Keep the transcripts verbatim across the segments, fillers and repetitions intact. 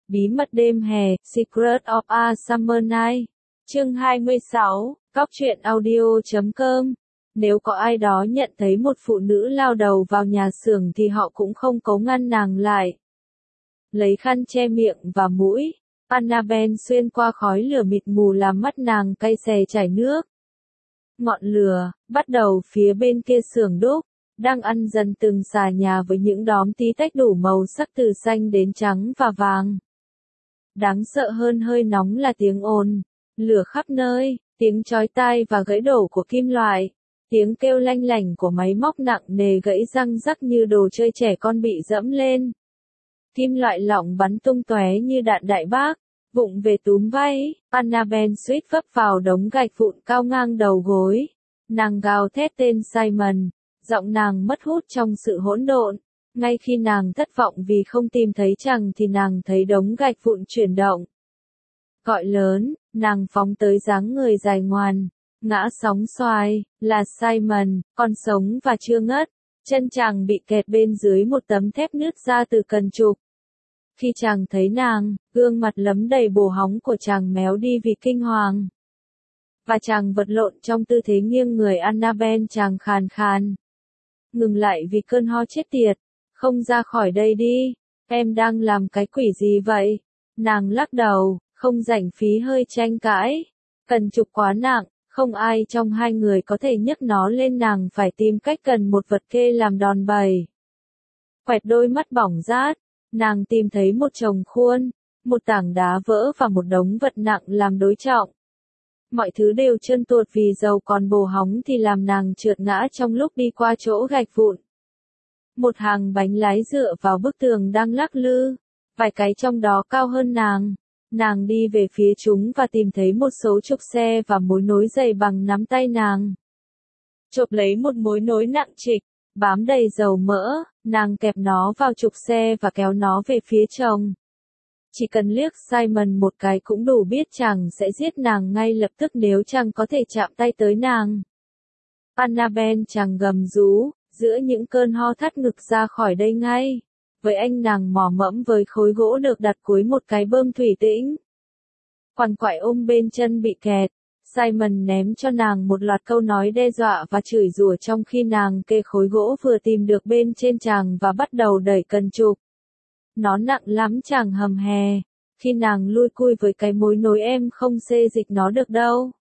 Bí mật đêm hè, Secret of a Summer Night. Chương hai mươi sáu, Cóc truyện audio chấm com. Nếu có ai đó nhận thấy một phụ nữ lao đầu vào nhà xưởng thì họ cũng không cố ngăn nàng lại. Lấy khăn che miệng và mũi, Annabelle xuyên qua khói lửa mịt mù làm mắt nàng cay xè chảy nước. Ngọn lửa, bắt đầu phía bên kia xưởng đúc, đang ăn dần từng xà nhà với những đóm tí tách đủ màu sắc từ xanh đến trắng và vàng. Đáng sợ hơn hơi nóng là tiếng ồn, lửa khắp nơi, tiếng chói tai và gãy đổ của kim loại, tiếng kêu lanh lảnh của máy móc nặng nề gãy răng rắc như đồ chơi trẻ con bị dẫm lên. Kim loại lỏng bắn tung tóe như đạn đại bác, vụng về túm vay, Annabelle suýt vấp vào đống gạch vụn cao ngang đầu gối. Nàng gào thét tên Simon, giọng nàng mất hút trong sự hỗn độn. Ngay khi nàng thất vọng vì không tìm thấy chàng thì nàng thấy đống gạch vụn chuyển động. Gọi lớn, nàng phóng tới dáng người dài ngoan, ngã sóng xoài, là Simon, còn sống và chưa ngất. Chân chàng bị kẹt bên dưới một tấm thép nứt ra từ cần trục. Khi chàng thấy nàng, gương mặt lấm đầy bồ hóng của chàng méo đi vì kinh hoàng. Và chàng vật lộn trong tư thế nghiêng người. Annabelle chàng khàn khàn. Ngừng lại vì cơn ho chết tiệt. Không ra khỏi đây đi, em đang làm cái quỷ gì vậy? Nàng lắc đầu, không rảnh phí hơi tranh cãi. Cần trục quá nặng, không ai trong hai người có thể nhấc nó lên, nàng phải tìm cách cần một vật kê làm đòn bẩy. Quẹt đôi mắt bỏng rát, nàng tìm thấy một chồng khuôn, một tảng đá vỡ và một đống vật nặng làm đối trọng. Mọi thứ đều trơn tuột vì dầu, còn bồ hóng thì làm nàng trượt ngã trong lúc đi qua chỗ gạch vụn. Một hàng bánh lái dựa vào bức tường đang lắc lư, vài cái trong đó cao hơn nàng. Nàng đi về phía chúng và tìm thấy một số trục xe và mối nối dày bằng nắm tay nàng. Chộp lấy một mối nối nặng trịch, bám đầy dầu mỡ, nàng kẹp nó vào trục xe và kéo nó về phía chồng. Chỉ cần liếc Simon một cái cũng đủ biết chàng sẽ giết nàng ngay lập tức nếu chàng có thể chạm tay tới nàng. Annabelle chàng gầm rú, giữa những cơn ho thắt ngực, ra khỏi đây ngay. Với anh nàng mò mẫm với khối gỗ được đặt cuối một cái bơm thủy tĩnh. Quằn quại ôm bên chân bị kẹt, Simon ném cho nàng một loạt câu nói đe dọa và chửi rủa trong khi nàng kê khối gỗ vừa tìm được bên trên chàng và bắt đầu đẩy cần trục. Nó nặng lắm chàng hầm hè. Khi nàng lui cui với cái mối nối, em không xê dịch nó được đâu.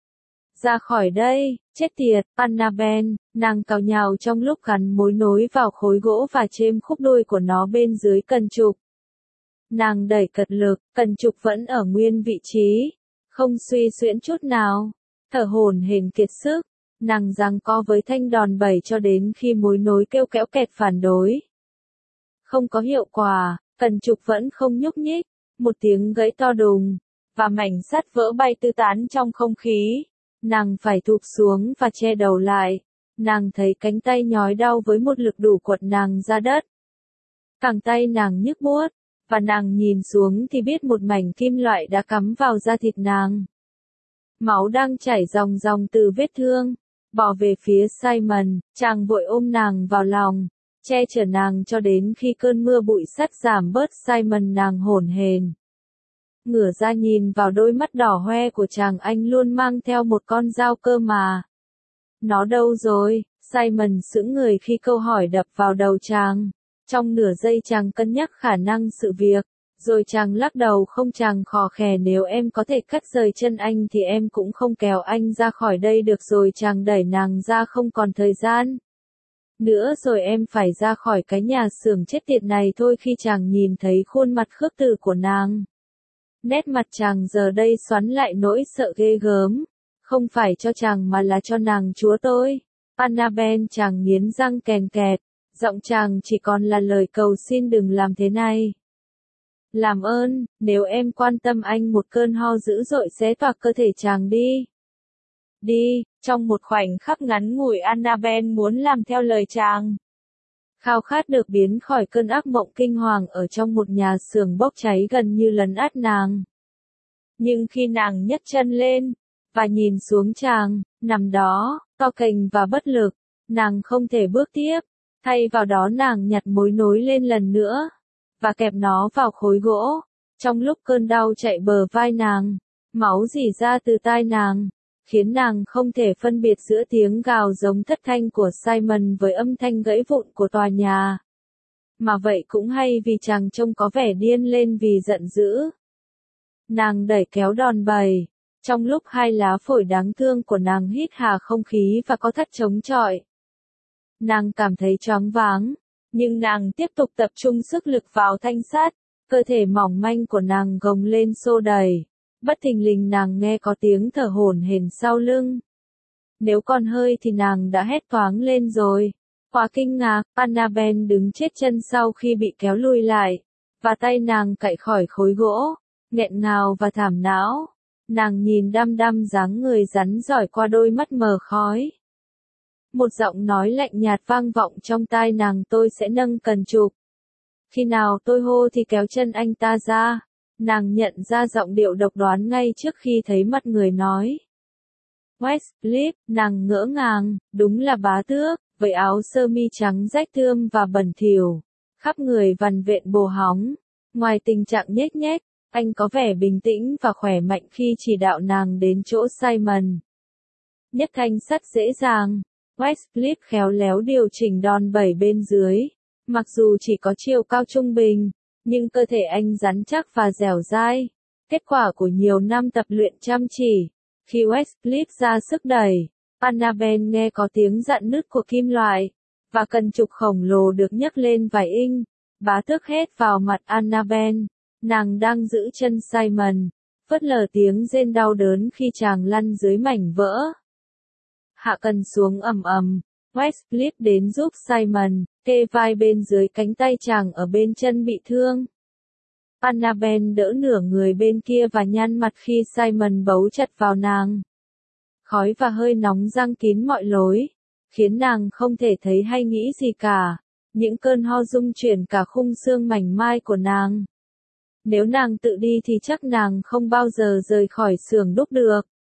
Ra khỏi đây, chết tiệt, Annabelle, nàng cào nhào trong lúc gắn mối nối vào khối gỗ và chêm khúc đuôi của nó bên dưới cần trục. Nàng đẩy cật lực, cần trục vẫn ở nguyên vị trí, không suy xuyễn chút nào. Thở hổn hển kiệt sức, nàng giằng co với thanh đòn bẩy cho đến khi mối nối kêu kéo kẹt phản đối. Không có hiệu quả, cần trục vẫn không nhúc nhích, một tiếng gãy to đùng, và mảnh sắt vỡ bay tứ tán trong không khí. Nàng phải thụp xuống và che đầu lại. Nàng thấy cánh tay nhói đau với một lực đủ quật nàng ra đất. Cẳng tay nàng nhức buốt, và nàng nhìn xuống thì biết một mảnh kim loại đã cắm vào da thịt nàng. Máu đang chảy ròng ròng từ vết thương. Bỏ về phía Simon, chàng vội ôm nàng vào lòng, che chở nàng cho đến khi cơn mưa bụi sắt giảm bớt. Simon, nàng hổn hển. Ngửa ra nhìn vào đôi mắt đỏ hoe của chàng, anh luôn mang theo một con dao cơ mà. Nó đâu rồi? Simon sững người khi câu hỏi đập vào đầu chàng. Trong nửa giây chàng cân nhắc khả năng sự việc, rồi chàng lắc đầu. Không, chàng khò khè, nếu em có thể cắt rời chân anh thì em cũng không kéo anh ra khỏi đây được rồi. Chàng đẩy nàng ra, không còn thời gian nữa rồi, em phải ra khỏi cái nhà xưởng chết tiệt này thôi. Khi chàng nhìn thấy khuôn mặt khước từ của nàng, nét mặt chàng giờ đây xoắn lại nỗi sợ ghê gớm. Không phải cho chàng mà là cho nàng chúa tôi. Annabelle chàng nghiến răng kèn kẹt, giọng chàng chỉ còn là lời cầu xin, đừng làm thế này. Làm ơn, nếu em quan tâm anh. Một cơn ho dữ dội xé toạc cơ thể chàng. Đi. Đi, trong một khoảnh khắc ngắn ngủi Annabelle muốn làm theo lời chàng. Khao khát được biến khỏi cơn ác mộng kinh hoàng ở trong một nhà xưởng bốc cháy gần như lấn át nàng. Nhưng khi nàng nhấc chân lên, và nhìn xuống chàng, nằm đó, to cành và bất lực, nàng không thể bước tiếp. Thay vào đó nàng nhặt mối nối lên lần nữa, và kẹp nó vào khối gỗ. Trong lúc cơn đau chạy bờ vai nàng, máu rỉ ra từ tai nàng, khiến nàng không thể phân biệt giữa tiếng gào giống thất thanh của Simon với âm thanh gãy vụn của tòa nhà. Mà vậy cũng hay vì chàng trông có vẻ điên lên vì giận dữ. Nàng đẩy kéo đòn bẩy, trong lúc hai lá phổi đáng thương của nàng hít hà không khí và có thắt chống chọi. Nàng cảm thấy choáng váng, nhưng nàng tiếp tục tập trung sức lực vào thanh sắt, cơ thể mỏng manh của nàng gồng lên xô đẩy. Bất thình lình nàng nghe có tiếng thở hổn hển sau lưng. Nếu còn hơi thì nàng đã hét toáng lên rồi. Quá kinh ngạc, Annabelle đứng chết chân sau khi bị kéo lùi lại, và tay nàng cạy khỏi khối gỗ, nghẹn ngào và thảm não. Nàng nhìn đăm đăm dáng người rắn rỏi qua đôi mắt mờ khói. Một giọng nói lạnh nhạt vang vọng trong tai nàng, tôi sẽ nâng cần trục. Khi nào tôi hô thì kéo chân anh ta ra. Nàng nhận ra giọng điệu độc đoán ngay trước khi thấy mặt người nói. Westcliff, nàng ngỡ ngàng, đúng là bá tước, với áo sơ mi trắng rách thươm và bẩn thỉu, khắp người vằn vện bồ hóng. Ngoài tình trạng nhếch nhác, anh có vẻ bình tĩnh và khỏe mạnh khi chỉ đạo nàng đến chỗ Simon. Nhấc thanh sắt dễ dàng, Westcliff khéo léo điều chỉnh đòn bẩy bên dưới. Mặc dù chỉ có chiều cao trung bình, nhưng cơ thể anh rắn chắc và dẻo dai, kết quả của nhiều năm tập luyện chăm chỉ. Khi Westcliff ra sức đẩy, Annabelle nghe có tiếng rạn nứt của kim loại, và cần trục khổng lồ được nhấc lên vài inch. Bá tước hét vào mặt Annabelle, nàng đang giữ chân Simon, phớt lờ tiếng rên đau đớn khi chàng lăn dưới mảnh vỡ. Hạ cần xuống ầm ầm, Westcliff đến giúp Simon, kê vai bên dưới cánh tay chàng ở bên chân bị thương. Annabelle đỡ nửa người bên kia và nhăn mặt khi Simon bấu chặt vào nàng. Khói và hơi nóng giăng kín mọi lối, khiến nàng không thể thấy hay nghĩ gì cả. Những cơn ho rung chuyển cả khung xương mảnh mai của nàng. Nếu nàng tự đi thì chắc nàng không bao giờ rời khỏi xưởng đúc được.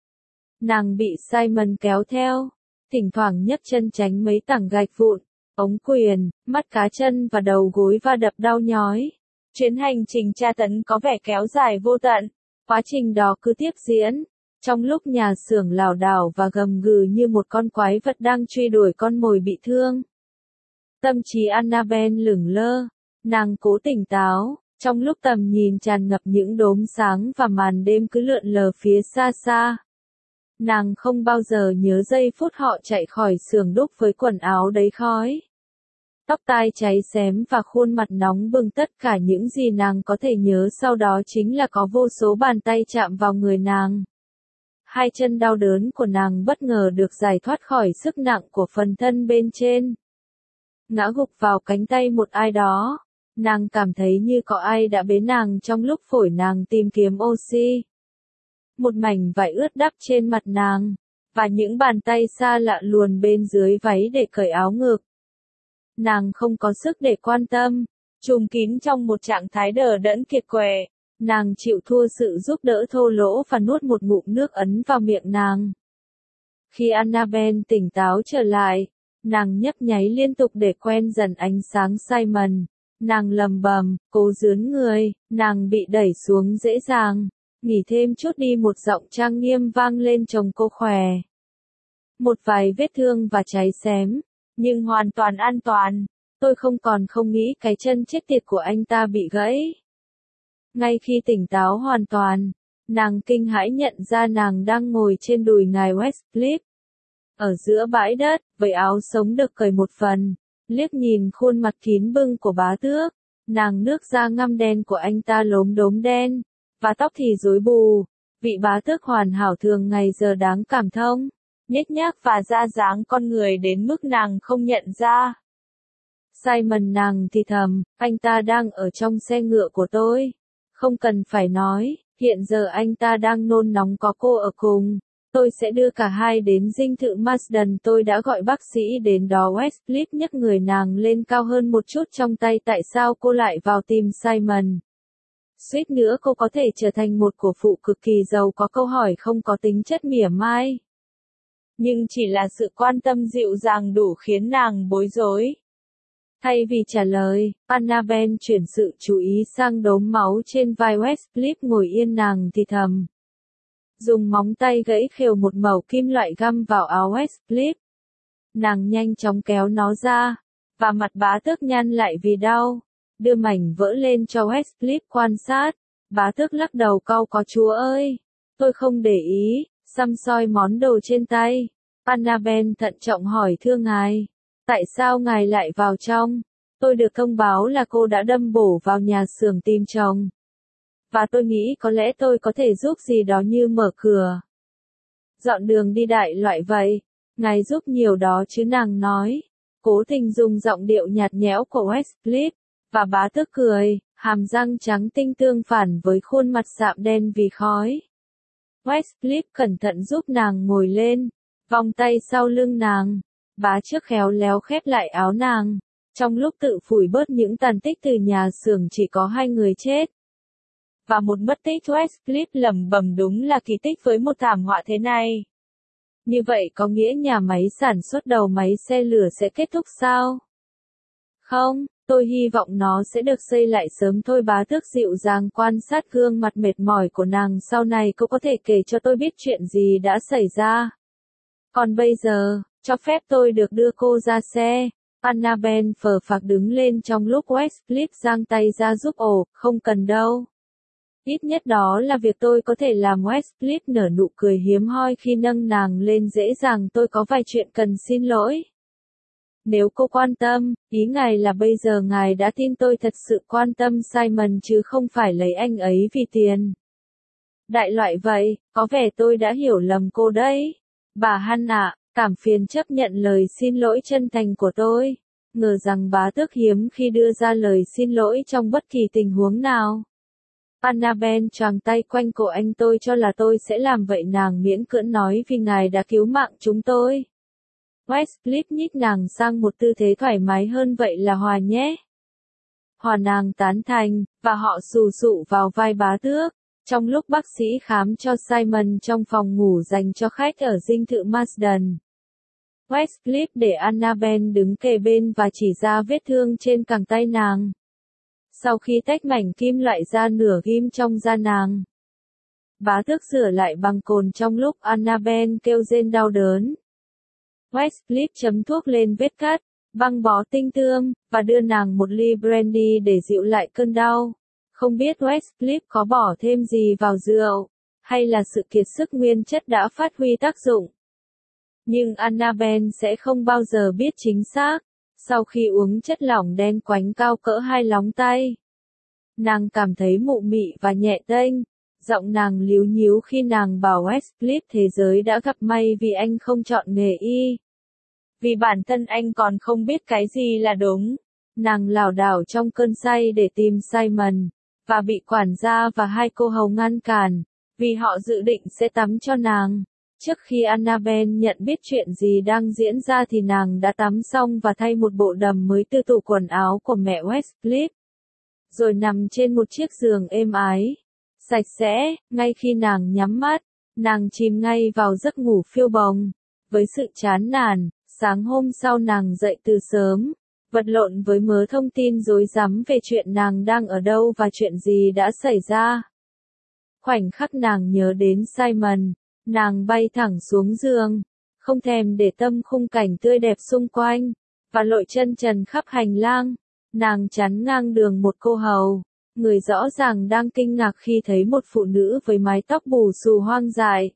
Nàng bị Simon kéo theo, thỉnh thoảng nhấc chân tránh mấy tảng gạch vụn, ống quyền, mắt cá chân và đầu gối va đập đau nhói. Chuyến hành trình tra tấn có vẻ kéo dài vô tận, quá trình đó cứ tiếp diễn, trong lúc nhà xưởng lảo đảo và gầm gừ như một con quái vật đang truy đuổi con mồi bị thương. Tâm trí Annabelle lửng lơ, nàng cố tỉnh táo, trong lúc tầm nhìn tràn ngập những đốm sáng và màn đêm cứ lượn lờ phía xa xa. Nàng không bao giờ nhớ giây phút họ chạy khỏi xưởng đúc với quần áo đầy khói. Tóc tai cháy xém và khuôn mặt nóng bừng, tất cả những gì nàng có thể nhớ sau đó chính là có vô số bàn tay chạm vào người nàng. Hai chân đau đớn của nàng bất ngờ được giải thoát khỏi sức nặng của phần thân bên trên. Ngã gục vào cánh tay một ai đó, nàng cảm thấy như có ai đã bế nàng trong lúc phổi nàng tìm kiếm oxy. Một mảnh vải ướt đắp trên mặt nàng, và những bàn tay xa lạ luồn bên dưới váy để cởi áo ngực. Nàng không có sức để quan tâm, trùm kín trong một trạng thái đờ đẫn kiệt quệ, nàng chịu thua sự giúp đỡ thô lỗ và nuốt một ngụm nước ấn vào miệng nàng. Khi Annabelle tỉnh táo trở lại, nàng nhấp nháy liên tục để quen dần ánh sáng Simon. Nàng lầm bầm, cố dướn người, nàng bị đẩy xuống dễ dàng. Nghỉ thêm chút đi, một giọng trang nghiêm vang lên chồng cô khỏe. Một vài vết thương và cháy xém, nhưng hoàn toàn an toàn. Tôi không còn không nghĩ cái chân chết tiệt của anh ta bị gãy. Ngay khi tỉnh táo hoàn toàn, nàng kinh hãi nhận ra nàng đang ngồi trên đùi ngài Westcliff. Ở giữa bãi đất, với áo sống được cởi một phần, liếc nhìn khuôn mặt kín bưng của bá tước, nàng nước da ngăm đen của anh ta lốm đốm đen, và tóc thì rối bù. Vị bá tước hoàn hảo thường ngày giờ đáng cảm thông, nhếch nhác và ra dáng con người đến mức nàng không nhận ra. Simon, nàng thì thầm, anh ta đang ở trong xe ngựa của tôi. Không cần phải nói, hiện giờ anh ta đang nôn nóng có cô ở cùng. Tôi sẽ đưa cả hai đến dinh thự Marsden, tôi đã gọi bác sĩ đến đó. Westcliff nhấc người nàng lên cao hơn một chút trong tay. Tại sao cô lại vào tìm Simon? Suýt nữa cô có thể trở thành một cổ phụ cực kỳ giàu có. Câu hỏi không có tính chất mỉa mai, nhưng chỉ là sự quan tâm dịu dàng đủ khiến nàng bối rối. Thay vì trả lời, Annabelle chuyển sự chú ý sang đốm máu trên vai Westcliff ngồi yên nàng thì thầm. Dùng móng tay gãy khều một mẩu kim loại găm vào áo Westcliff. Nàng nhanh chóng kéo nó ra, và mặt bá tước nhăn lại vì đau, đưa mảnh vỡ lên cho Westcliff quan sát. Bá tước lắc đầu cau có chúa ơi, tôi không để ý, xăm soi món đồ trên tay. Annabelle thận trọng hỏi thưa ngài, tại sao ngài lại vào trong? Tôi được thông báo là cô đã đâm bổ vào nhà xưởng tìm chồng. Và tôi nghĩ có lẽ tôi có thể giúp gì đó như mở cửa, dọn đường đi đại loại vậy. Ngài giúp nhiều đó chứ, nàng nói, cố tình dùng giọng điệu nhạt nhẽo của Westcliff, và bá tước cười, hàm răng trắng tinh tương phản với khuôn mặt sạm đen vì khói. Westcliff cẩn thận giúp nàng ngồi lên, vòng tay sau lưng nàng, bá tước khéo léo khép lại áo nàng, trong lúc tự phủi bớt những tàn tích từ nhà xưởng chỉ có hai người chết và một mất tích. Westcliff lẩm bẩm, đúng là kỳ tích với một thảm họa thế này. Như vậy có nghĩa nhà máy sản xuất đầu máy xe lửa sẽ kết thúc sao? Không, tôi hy vọng nó sẽ được xây lại sớm thôi. Bá tước dịu dàng quan sát gương mặt mệt mỏi của nàng. Sau này cô có thể kể cho tôi biết chuyện gì đã xảy ra. Còn bây giờ, cho phép tôi được đưa cô ra xe. Annabelle phờ phạc đứng lên trong lúc Westcliff giang tay ra giúp. Ồ, không cần đâu. Ít nhất đó là việc tôi có thể làm. Westcliff nở nụ cười hiếm hoi khi nâng nàng lên dễ dàng. Tôi có vài chuyện cần xin lỗi. Nếu cô quan tâm, ý ngài là bây giờ ngài đã tin tôi thật sự quan tâm Simon chứ không phải lấy anh ấy vì tiền. Đại loại vậy, có vẻ tôi đã hiểu lầm cô đấy. Bà Hăn ạ, cảm phiền chấp nhận lời xin lỗi chân thành của tôi. Ngờ rằng bá tước hiếm khi đưa ra lời xin lỗi trong bất kỳ tình huống nào. Annabelle choàng tay quanh cổ anh. Tôi cho là tôi sẽ làm vậy, nàng miễn cưỡng nói, vì ngài đã cứu mạng chúng tôi. Westcliff nhích nàng sang một tư thế thoải mái hơn. Vậy là hòa nhé. Hòa, nàng tán thành, và họ xù xụ vào vai bá tước. Trong lúc bác sĩ khám cho Simon trong phòng ngủ dành cho khách ở dinh thự Marsden, Westcliff để Annabelle đứng kề bên và chỉ ra vết thương trên cẳng tay nàng. Sau khi tách mảnh kim loại ra nửa ghim trong da nàng, bá tước rửa lại bằng cồn trong lúc Annabelle kêu rên đau đớn. Westcliff chấm thuốc lên vết cắt, băng bó tinh tươm, và đưa nàng một ly brandy để dịu lại cơn đau. Không biết Westcliff có bỏ thêm gì vào rượu, hay là sự kiệt sức nguyên chất đã phát huy tác dụng. Nhưng Annabelle sẽ không bao giờ biết chính xác. Sau khi uống chất lỏng đen quánh cao cỡ hai lóng tay, nàng cảm thấy mụ mị và nhẹ tênh. Giọng nàng líu nhíu khi nàng bảo Westcliff thế giới đã gặp may vì anh không chọn nghề y. Vì bản thân anh còn không biết cái gì là đúng. Nàng lảo đảo trong cơn say để tìm Simon, và bị quản gia và hai cô hầu ngăn cản, vì họ dự định sẽ tắm cho nàng. Trước khi Annabelle nhận biết chuyện gì đang diễn ra thì nàng đã tắm xong và thay một bộ đầm mới từ tủ quần áo của mẹ Westcliff. Rồi nằm trên một chiếc giường êm ái, sạch sẽ. Ngay khi nàng nhắm mắt, nàng chìm ngay vào giấc ngủ phiêu bồng. Với sự chán nản, sáng hôm sau nàng dậy từ sớm, vật lộn với mớ thông tin rối rắm về chuyện nàng đang ở đâu và chuyện gì đã xảy ra. Khoảnh khắc nàng nhớ đến Simon, nàng bay thẳng xuống giường, không thèm để tâm khung cảnh tươi đẹp xung quanh, và lội chân trần khắp hành lang. Nàng chắn ngang đường một cô hầu, người rõ ràng đang kinh ngạc khi thấy một phụ nữ với mái tóc bù xù hoang dại,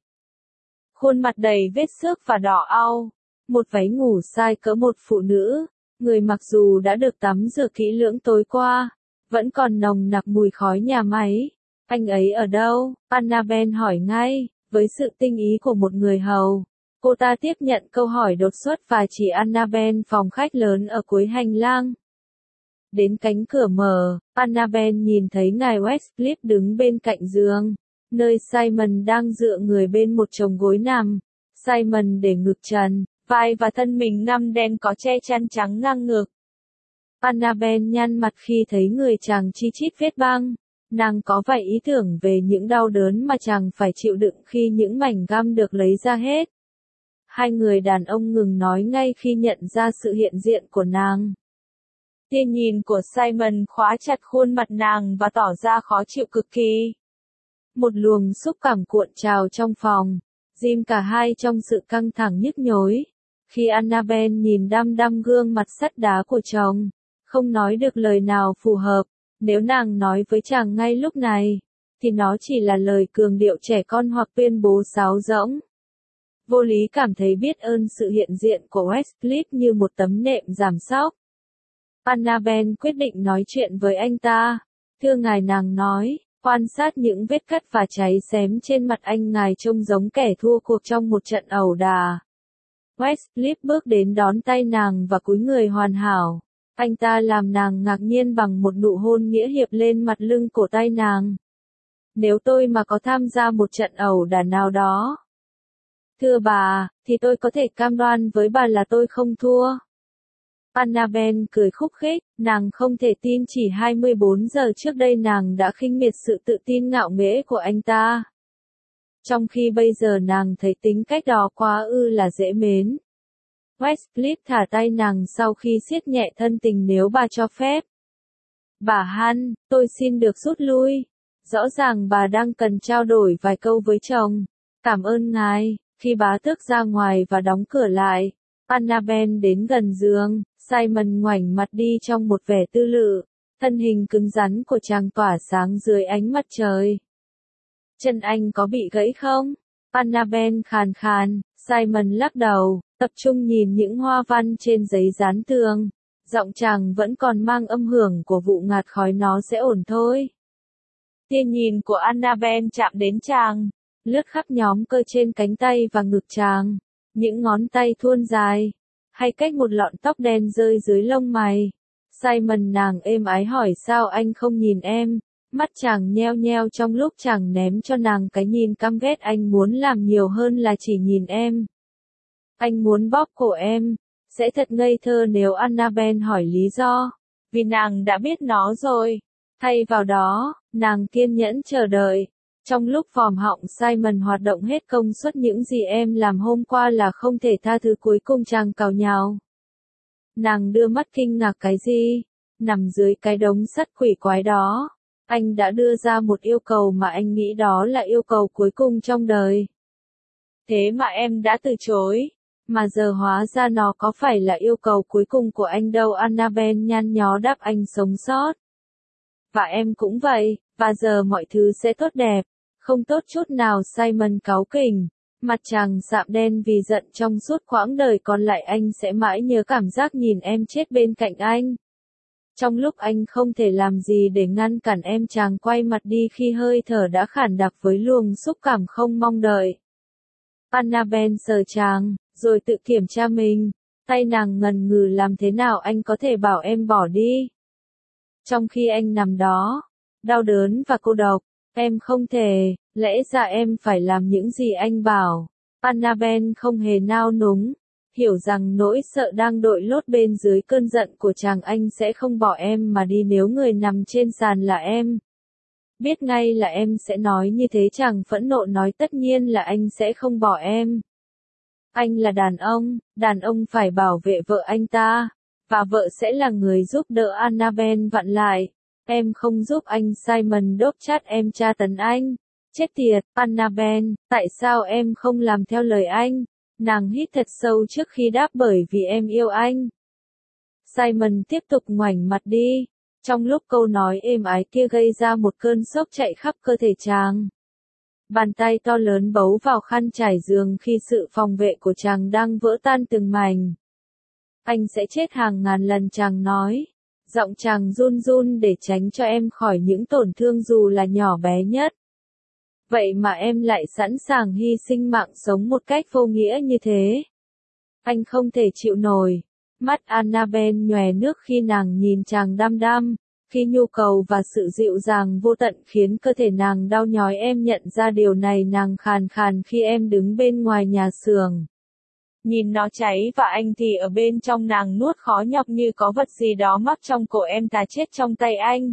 khuôn mặt đầy vết xước và đỏ au, một váy ngủ sai cỡ một phụ nữ, người mặc dù đã được tắm rửa kỹ lưỡng tối qua, vẫn còn nồng nặc mùi khói nhà máy. Anh ấy ở đâu? Annabelle hỏi ngay, với sự tinh ý của một người hầu. Cô ta tiếp nhận câu hỏi đột xuất và chỉ Annabelle phòng khách lớn ở cuối hành lang. Đến cánh cửa mở, Annabelle nhìn thấy ngài Westcliff đứng bên cạnh giường, nơi Simon đang dựa người bên một chồng gối nằm. Simon để ngực trần, vai và thân mình ngăm đen có che chăn trắng ngang ngực. Annabelle nhăn mặt khi thấy người chàng chi chít vết băng. Nàng có vài ý tưởng về những đau đớn mà chàng phải chịu đựng khi những mảnh găm được lấy ra hết. Hai người đàn ông ngừng nói ngay khi nhận ra sự hiện diện của nàng. Tia nhìn của Simon khóa chặt khuôn mặt nàng và tỏ ra khó chịu cực kỳ. Một luồng xúc cảm cuộn trào trong phòng. Jim cả hai trong sự căng thẳng nhức nhối. Khi Annabelle nhìn đăm đăm gương mặt sắt đá của chồng, không nói được lời nào phù hợp. Nếu nàng nói với chàng ngay lúc này, thì nó chỉ là lời cường điệu trẻ con hoặc tuyên bố sáo rỗng. Vô lý cảm thấy biết ơn sự hiện diện của Westcliff như một tấm nệm giảm sóc. Annabelle quyết định nói chuyện với anh ta. Thưa ngài, nàng nói, quan sát những vết cắt và cháy xém trên mặt anh, ngài trông giống kẻ thua cuộc trong một trận ẩu đả. Westcliff bước đến đón tay nàng và cúi người hoàn hảo. Anh ta làm nàng ngạc nhiên bằng một nụ hôn nghĩa hiệp lên mặt lưng cổ tay nàng. Nếu tôi mà có tham gia một trận ẩu đả nào đó, thưa bà, thì tôi có thể cam đoan với bà là tôi không thua. Annabelle cười khúc khích, nàng không thể tin chỉ hai mươi bốn giờ trước đây nàng đã khinh miệt sự tự tin ngạo nghễ của anh ta. Trong khi bây giờ nàng thấy tính cách đó quá ư là dễ mến. Westcliff thả tay nàng sau khi siết nhẹ thân tình. Nếu bà cho phép. Bà Han, tôi xin được rút lui. Rõ ràng bà đang cần trao đổi vài câu với chồng. Cảm ơn ngài. Khi bá tước ra ngoài và đóng cửa lại, Annabelle đến gần giường. Simon ngoảnh mặt đi trong một vẻ tư lự. Thân hình cứng rắn của chàng tỏa sáng dưới ánh mặt trời. Chân anh có bị gãy không? Annabelle khàn khàn. Simon lắc đầu, tập trung nhìn những hoa văn trên giấy dán tường. Giọng chàng vẫn còn mang âm hưởng của vụ ngạt khói. Nó sẽ ổn thôi. Tia nhìn của Annabelle chạm đến chàng, lướt khắp nhóm cơ trên cánh tay và ngực chàng. Những ngón tay thuôn dài, hay cách một lọn tóc đen rơi dưới lông mày. Simon, nàng êm ái hỏi, sao anh không nhìn em? Mắt chàng nheo nheo trong lúc chàng ném cho nàng cái nhìn căm ghét. Anh muốn làm nhiều hơn là chỉ nhìn em. Anh muốn bóp cổ em. Sẽ thật ngây thơ nếu Annabelle hỏi lý do, vì nàng đã biết nó rồi. Thay vào đó, nàng kiên nhẫn chờ đợi. Trong lúc vòm họng Simon hoạt động hết công suất, những gì em làm hôm qua là không thể tha thứ. Cuối cùng chàng cào nhào. Nàng đưa mắt kinh ngạc, cái gì? Nằm dưới cái đống sắt quỷ quái đó, anh đã đưa ra một yêu cầu mà anh nghĩ đó là yêu cầu cuối cùng trong đời. Thế mà em đã từ chối. Mà giờ hóa ra nó có phải là yêu cầu cuối cùng của anh đâu. Annabelle nhăn nhó đáp, anh sống sót. Và em cũng vậy, và giờ mọi thứ sẽ tốt đẹp. Không tốt chút nào. Simon cáu kỉnh. Mặt chàng sạm đen vì giận. Trong suốt quãng đời còn lại anh sẽ mãi nhớ cảm giác nhìn em chết bên cạnh anh. Trong lúc anh không thể làm gì để ngăn cản em, chàng quay mặt đi khi hơi thở đã khản đặc với luồng xúc cảm không mong đợi. Annabelle sờ chàng, rồi tự kiểm tra mình. Tay nàng ngần ngừ, làm thế nào anh có thể bảo em bỏ đi? Trong khi anh nằm đó, đau đớn và cô độc, em không thể, lẽ ra em phải làm những gì anh bảo. Annabelle không hề nao núng, hiểu rằng nỗi sợ đang đội lốt bên dưới cơn giận của chàng. Anh sẽ không bỏ em mà đi nếu người nằm trên sàn là em. Biết ngay là em sẽ nói như thế. Chàng phẫn nộ nói, tất nhiên là anh sẽ không bỏ em. Anh là đàn ông, đàn ông phải bảo vệ vợ anh ta, và vợ sẽ là người giúp đỡ. Annabelle vặn lại. Em không giúp anh. Simon đốp chát, em tra tấn anh. Chết tiệt, Annabelle, tại sao em không làm theo lời anh? Nàng hít thật sâu trước khi đáp, bởi vì em yêu anh. Simon tiếp tục ngoảnh mặt đi. Trong lúc câu nói êm ái kia gây ra một cơn sốc chạy khắp cơ thể chàng. Bàn tay to lớn bấu vào khăn trải giường khi sự phòng vệ của chàng đang vỡ tan từng mảnh. Anh sẽ chết hàng ngàn lần, chàng nói. Giọng chàng run run để tránh cho em khỏi những tổn thương dù là nhỏ bé nhất. Vậy mà em lại sẵn sàng hy sinh mạng sống một cách vô nghĩa như thế. Anh không thể chịu nổi. Mắt Annabelle nhòe nước khi nàng nhìn chàng đăm đăm. Khi nhu cầu và sự dịu dàng vô tận khiến cơ thể nàng đau nhói. Em nhận ra điều này. Nàng khàn khàn khi em đứng bên ngoài nhà xưởng. Nhìn nó cháy và anh thì ở bên trong. Nàng nuốt khó nhọc như có vật gì đó mắc trong cổ em, ta chết trong tay anh.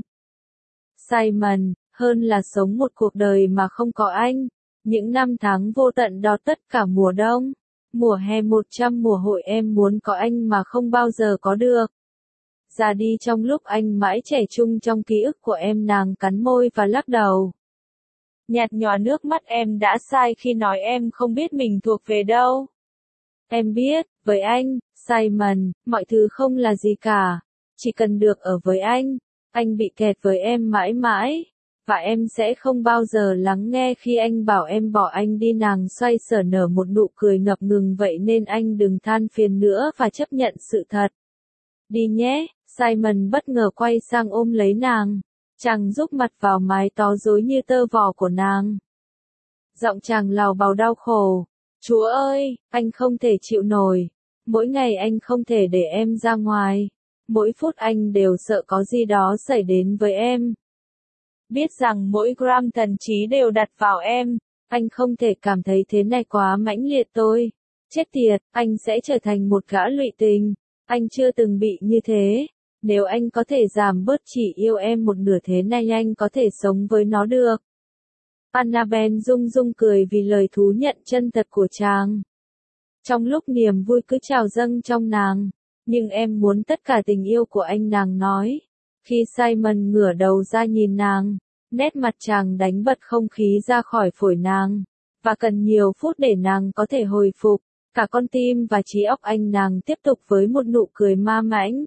Simon, hơn là sống một cuộc đời mà không có anh. Những năm tháng vô tận đó, tất cả mùa đông, mùa hè, một trăm mùa hội, em muốn có anh mà không bao giờ có được. Già đi trong lúc anh mãi trẻ trung trong ký ức của em. Nàng cắn môi và lắc đầu. Nhạt nhòa nước mắt. Em đã sai khi nói em không biết mình thuộc về đâu. Em biết, với anh, Simon, mọi thứ không là gì cả. Chỉ cần được ở với anh, anh bị kẹt với em mãi mãi. Và em sẽ không bao giờ lắng nghe khi anh bảo em bỏ anh đi. Nàng xoay sở nở một nụ cười ngập ngừng. Vậy nên anh đừng than phiền nữa và chấp nhận sự thật. Đi nhé. Simon bất ngờ quay sang ôm lấy nàng. Chàng rúc mặt vào mái tóc rối như tơ vò của nàng. Giọng chàng lào bào đau khổ. Chúa ơi, anh không thể chịu nổi. Mỗi ngày anh không thể để em ra ngoài. Mỗi phút anh đều sợ có gì đó xảy đến với em. Biết rằng mỗi gram thần trí đều đặt vào em. Anh không thể cảm thấy thế này quá mãnh liệt tôi. Chết tiệt, anh sẽ trở thành một gã lụy tình. Anh chưa từng bị như thế. Nếu anh có thể giảm bớt chỉ yêu em một nửa thế này anh có thể sống với nó được. Annabelle rung rung cười vì lời thú nhận chân thật của chàng. Trong lúc niềm vui cứ trào dâng trong nàng. Nhưng em muốn tất cả tình yêu của anh, nàng nói. Khi Simon ngửa đầu ra nhìn nàng, nét mặt chàng đánh bật không khí ra khỏi phổi nàng. Và cần nhiều phút để nàng có thể hồi phục. Cả con tim và trí óc anh. Nàng tiếp tục với một nụ cười ma mãnh.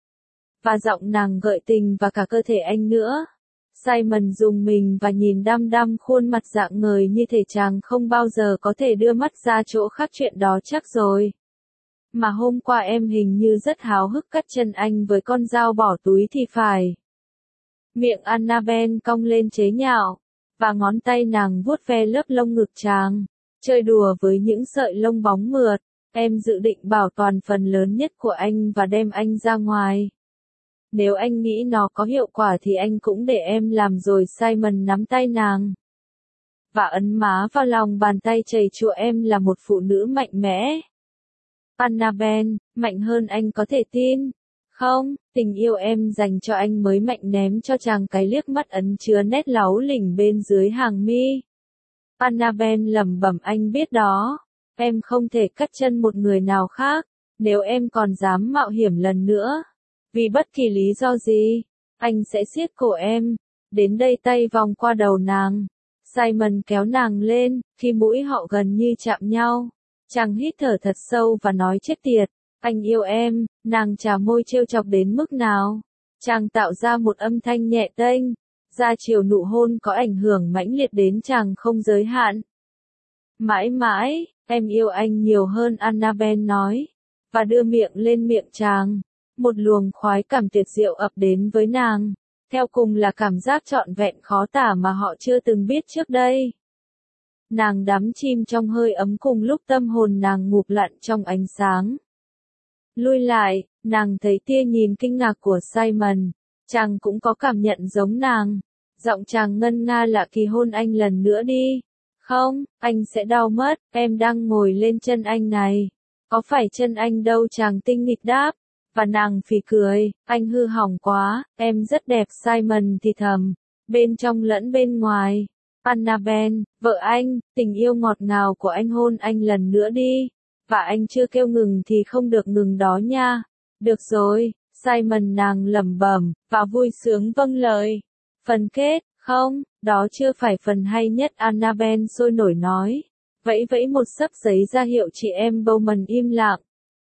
Và giọng nàng gợi tình và cả cơ thể anh nữa. Simon rùng mình và nhìn đăm đăm khuôn mặt rạng ngời như thể chàng không bao giờ có thể đưa mắt ra chỗ khác. Chuyện đó chắc rồi. Mà hôm qua em hình như rất háo hức cắt chân anh với con dao bỏ túi thì phải. Miệng Annabelle cong lên chế nhạo. Và ngón tay nàng vuốt ve lớp lông ngực chàng. Chơi đùa với những sợi lông bóng mượt. Em dự định bảo toàn phần lớn nhất của anh và đem anh ra ngoài. Nếu anh nghĩ nó có hiệu quả thì anh cũng để em làm rồi. Simon nắm tay nàng. Và ấn má vào lòng bàn tay chảy chụa. Em là một phụ nữ mạnh mẽ. Annabelle, mạnh hơn anh có thể tin. Không, tình yêu em dành cho anh mới mạnh. Ném cho chàng cái liếc mắt ẩn chứa nét láu lỉnh bên dưới hàng mi. Annabelle lẩm bẩm, anh biết đó. Em không thể cắt chân một người nào khác. Nếu em còn dám mạo hiểm lần nữa, vì bất kỳ lý do gì, anh sẽ siết cổ em. Đến đây tay vòng qua đầu nàng. Simon kéo nàng lên, khi mũi họ gần như chạm nhau. Chàng hít thở thật sâu và nói chết tiệt, anh yêu em. Nàng chà môi trêu chọc đến mức nào. Chàng tạo ra một âm thanh nhẹ tênh. Ra chiều nụ hôn có ảnh hưởng mãnh liệt đến chàng không giới hạn. Mãi mãi, em yêu anh nhiều hơn, Annabelle nói. Và đưa miệng lên miệng chàng. Một luồng khoái cảm tuyệt diệu ập đến với nàng. Theo cùng là cảm giác trọn vẹn khó tả mà họ chưa từng biết trước đây. Nàng đắm chìm trong hơi ấm cùng lúc tâm hồn nàng ngụp lặn trong ánh sáng. Lui lại, nàng thấy tia nhìn kinh ngạc của Simon. Chàng cũng có cảm nhận giống nàng. Giọng chàng ngân nga lạ kỳ, hôn anh lần nữa đi. Không, anh sẽ đau mất. Em đang ngồi lên chân anh này. Có phải chân anh đâu, chàng tinh nghịch đáp. Và nàng phì cười, anh hư hỏng quá, em rất đẹp. Simon thì thầm, bên trong lẫn bên ngoài. Annabelle, vợ anh, tình yêu ngọt ngào của anh, hôn anh lần nữa đi. Và anh chưa kêu ngừng thì không được ngừng đó nha. Được rồi, Simon, nàng lẩm bẩm, và vui sướng vâng lời. Phần kết, không, đó chưa phải phần hay nhất. Annabelle sôi nổi nói, vẫy vẫy một xấp giấy ra hiệu chị em Bowman im lặng.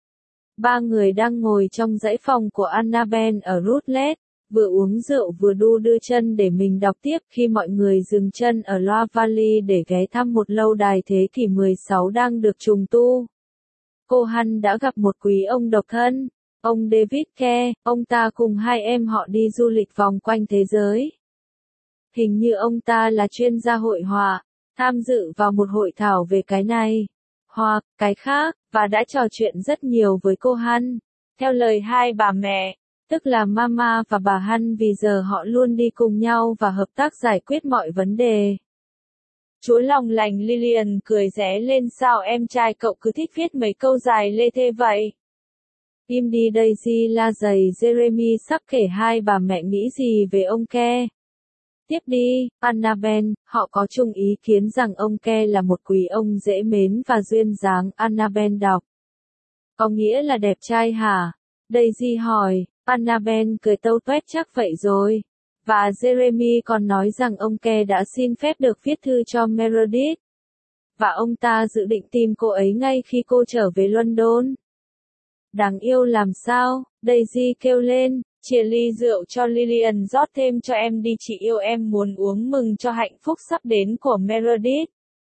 Ba người đang ngồi trong dãy phòng của Annabelle ở Rutledge, vừa uống rượu vừa đu đưa chân để mình đọc tiếp. Khi mọi người dừng chân ở Loire Valley để ghé thăm một lâu đài thế kỷ mười sáu đang được trùng tu, cô Hân đã gặp một quý ông độc thân, ông David Kerr. Ông ta cùng hai em họ đi du lịch vòng quanh thế giới. Hình như ông ta là chuyên gia hội họa, tham dự vào một hội thảo về cái này, hoặc cái khác, và đã trò chuyện rất nhiều với cô Hân. Theo lời hai bà mẹ, tức là Mama và bà Hân, vì giờ họ luôn đi cùng nhau và hợp tác giải quyết mọi vấn đề. Chúa lòng lành Lillian cười ré lên, sao em trai cậu cứ thích viết mấy câu dài lê thê vậy? Im đi Daisy la giày Jeremy sắp kể hai bà mẹ nghĩ gì về ông Kerr. Tiếp đi, Annabelle, họ có chung ý kiến rằng ông Kerr là một quý ông dễ mến và duyên dáng. Annabelle đọc. Có nghĩa là đẹp trai hả? Daisy hỏi, Annabelle cười tâu tuét chắc vậy rồi. Và Jeremy còn nói rằng ông Ke đã xin phép được viết thư cho Meredith. Và ông ta dự định tìm cô ấy ngay khi cô trở về London. Đáng yêu làm sao, Daisy kêu lên, chia ly rượu cho Lillian rót thêm cho em đi chị yêu em muốn uống mừng cho hạnh phúc sắp đến của Meredith.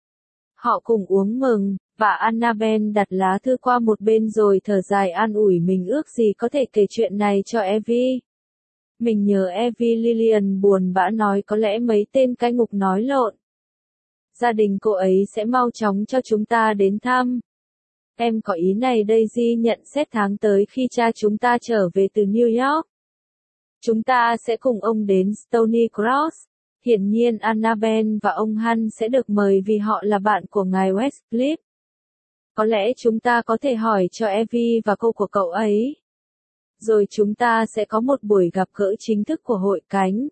Họ cùng uống mừng, và Annabelle đặt lá thư qua một bên rồi thở dài an ủi mình ước gì có thể kể chuyện này cho Evie. Mình nhớ Evie Lillian buồn bã nói có lẽ mấy tên cai ngục nói lộn. Gia đình cô ấy sẽ mau chóng cho chúng ta đến thăm. Em có ý này Daisy nhận xét tháng tới khi cha chúng ta trở về từ New York. Chúng ta sẽ cùng ông đến Stony Cross. Hiển nhiên Annabelle và ông Hunt sẽ được mời vì họ là bạn của ngài Westcliff. Có lẽ chúng ta có thể hỏi cho Evie và cô của cậu ấy. Rồi chúng ta sẽ có một buổi gặp gỡ chính thức của hội cánh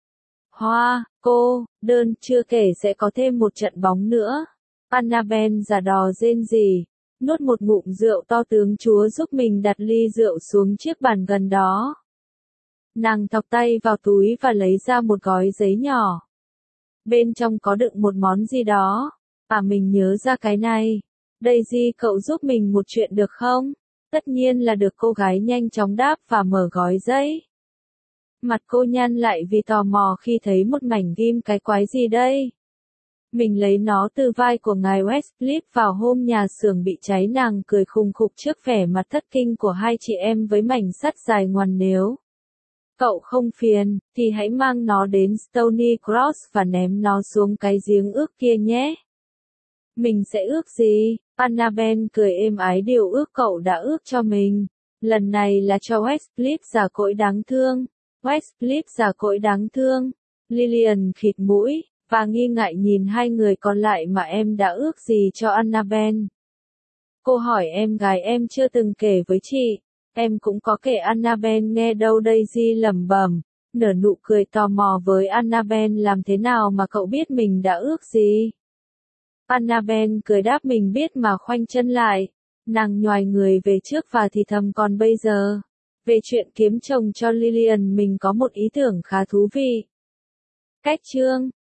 hoa, cô, đơn, chưa kể sẽ có thêm một trận bóng nữa. Annabelle giả đò rên rỉ, nuốt một ngụm rượu to tướng Chúa giúp mình đặt ly rượu xuống chiếc bàn gần đó. Nàng thọc tay vào túi và lấy ra một gói giấy nhỏ. Bên trong có đựng một món gì đó. À mình nhớ ra cái này. Daisy cậu giúp mình một chuyện được không? Tất nhiên là được cô gái nhanh chóng đáp và mở gói giấy. Mặt cô nhăn lại vì tò mò khi thấy một mảnh ghim cái quái gì đây. Mình lấy nó từ vai của ngài Westcliff vào hôm nhà xưởng bị cháy nàng cười khùng khục trước vẻ mặt thất kinh của hai chị em với mảnh sắt dài ngoằn nếu. Cậu không phiền, thì hãy mang nó đến Stony Cross và ném nó xuống cái giếng ước kia nhé. Mình sẽ ước gì? Annabelle cười êm ái điều ước cậu đã ước cho mình. Lần này là cho Westcliff già cỗi đáng thương. Westcliff già cỗi đáng thương. Lillian khịt mũi, và nghi ngại nhìn hai người còn lại mà em đã ước gì cho Annabelle. Cô hỏi em gái em chưa từng kể với chị. Em cũng có kể Annabelle nghe đâu Daisy lẩm bẩm, nở nụ cười tò mò với Annabelle làm thế nào mà cậu biết mình đã ước gì. Annabelle cười đáp mình biết mà khoanh chân lại. Nàng nhoài người về trước và thì thầm còn bây giờ. Về chuyện kiếm chồng cho Lillian mình có một ý tưởng khá thú vị. Cách chương